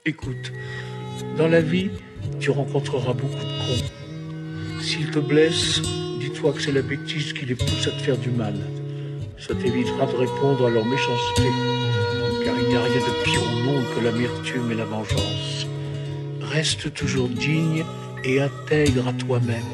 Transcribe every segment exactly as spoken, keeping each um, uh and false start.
Écoute, dans la vie, tu rencontreras beaucoup de cons. S'ils te blessent, dis-toi que c'est la bêtise qui les pousse à te faire du mal. Ça t'évitera de répondre à leur méchanceté, car il n'y a rien de pire au monde que l'amertume et la vengeance. Reste toujours digne et intègre à toi-même.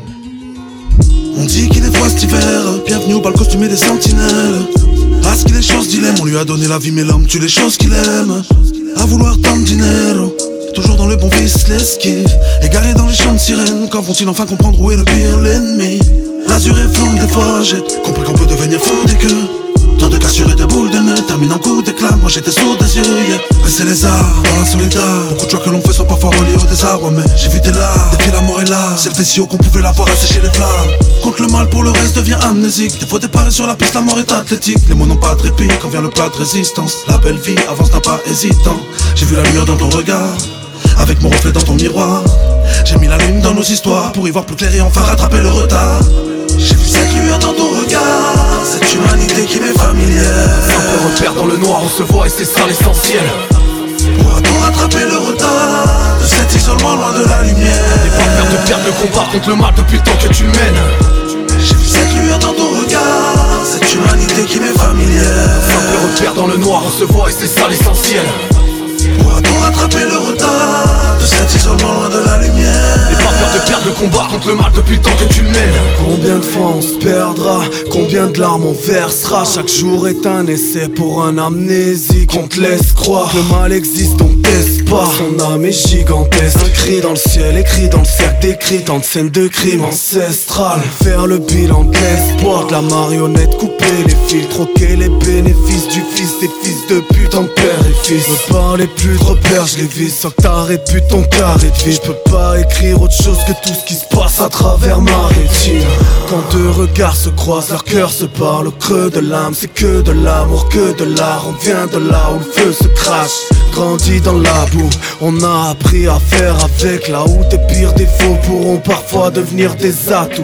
On dit qu'il est froid cet hiver, bienvenue au bal costumé des sentinelles. À ce qu'il est chose dilemme, on lui a donné la vie mais l'homme tue les choses qu'il aime. À vouloir tant de dinero, toujours dans le bon vice, l'esquive. Égaré dans les champs de sirènes, quand vont-ils enfin comprendre où est le pire, l'ennemi? L'azur est flou, des fois j'ai compris qu'on peut devenir fou dès que tant de cassures et de boules de nœuds terminent en coup d'éclat. Moi j'étais sourd des yeux, yeah. Baisser les arts dans la solitaire. Beaucoup de choix que l'on fait sont parfois reliés au désarroi, mais j'ai vu tes larmes. Depuis la mort est là, c'est le si haut qu'on pouvait la voir assécher les flammes. Contre le mal pour le reste devient amnésique. Des fois déparé sur la piste, la mort est athlétique. Les mots n'ont pas de répit quand vient le plat de résistance. La belle vie avance d'un pas hésitant. J'ai vu la lueur dans ton regard, avec mon reflet dans ton miroir. J'ai mis la lune dans nos histoires pour y voir plus clair et enfin rattraper le retard. J'ai vu cette lueur dans ton regard, cette humanité qui m'est familière. Simple repère dans le noir, on se voit et c'est ça l'essentiel. Pourra-t-on rattraper le retard de cet isolement loin de la lumière? N'aie pas peur de perdre le combat contre le mal depuis le temps que tu le mènes. J'ai vu cette lueur dans ton regard, cette humanité qui m'est familière. Simple repère dans le noir, on se voit et c'est ça l'essentiel. Pourra-t-on rattraper le retard de cet isolement loin de la lumière? N'aie pas peur de perdre le combat contre le mal depuis le temps que tu le mènes. Combien de fois on se perdra, combien de larmes on versera. Chaque jour est un essai pour un amnésique. On te laisse croire que le mal existe, on teste pas. Son âme est gigantesque, un cri dans le ciel, écrit dans le cercle d'écrit. Tant de scènes de crimes ancestrales. Faire le bilan de l'espoir, de la marionnette, couper les fils, troquer les bénéfices du fils des fils de pute en père et fils. Je veux parler plus de repères, je les vise, sans que ta répute ton carré de vie. Je peux pas écrire autre chose que tout ce qui se passe à travers ma rétine. Quand deux regards se croisent, leur cœur se parle au creux de l'âme. C'est que de l'amour, que de l'art. On vient de là où le feu se crache. Grandi dans la boue, on a appris à faire avec. Là où tes pires défauts pourront parfois devenir des atouts.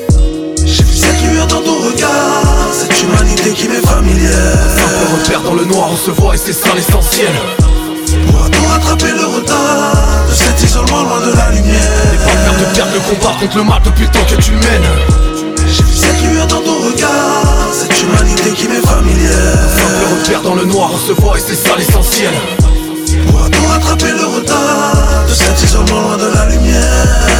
J'ai vu cette lueur dans ton regard, cette humanité qui m'est familière. Simple repère dans le noir, on se voit et c'est ça l'essentiel. Pourra-t-on rattraper le retard de cet isolement loin de la lumière? N'aie pas peur de perdre le combat contre le mal depuis le temps que tu le mènes. J'ai vu cette lueur dans ton regard, cette humanité qui m'est familière. Simple repère dans le noir, on se voit et c'est ça l'essentiel. Pourra-t-on rattraper le retard de cet isolement loin de la lumière?